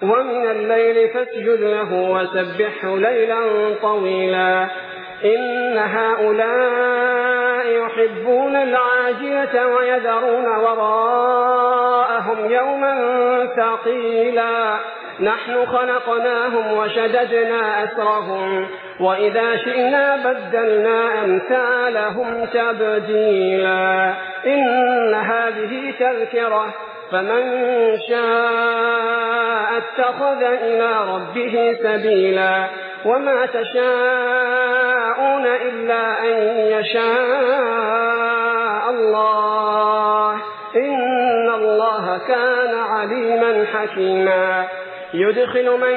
ومن الليل فاسجد له وسبحه ليلا طويلا إن هؤلاء يحبون العاجلة ويذرون وراءهم يوما ثقيلا نحن خلقناهم وشددنا أسرهم وإذا شئنا بدلنا أمثالهم تبديلا إن هذه تذكرة فمن شاء اتخذ إلى ربه سبيلا وما تشاءون إلا أن يشاء الله إن الله كان عليما حكيما يدخل من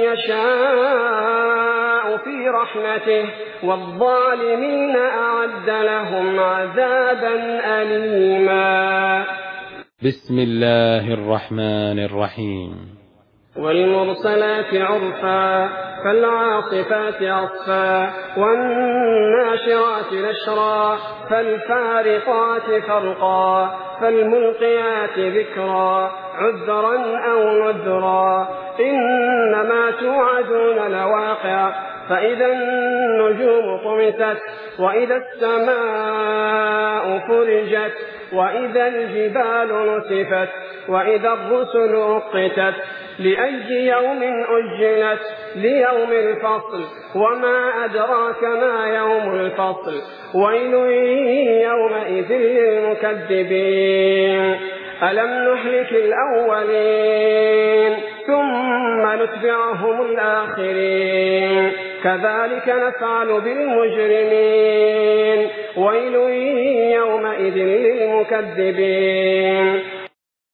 يشاء في رحمته والظالمين أعد لهم عذابا أليما. بسم الله الرحمن الرحيم. والمرسلات عرفا فالعاصفات عصفا والناشرات نشرا فالفارقات فرقا فالملقيات ذكرا عذرا أو نذرا إنما توعدون لواقع فإذا النجوم طمست وإذا السماء فرجت وإذا الجبال نسفت وإذا الرسل أقتت لأي يوم أجلت ليوم الفصل وما أدراك ما يوم الفصل ويل يومئذ للمكذبين ألم نهلك الأولين ثم نتبعهم الآخرين كذلك نفعل بالمجرمين ويل يومئذ للمكذبين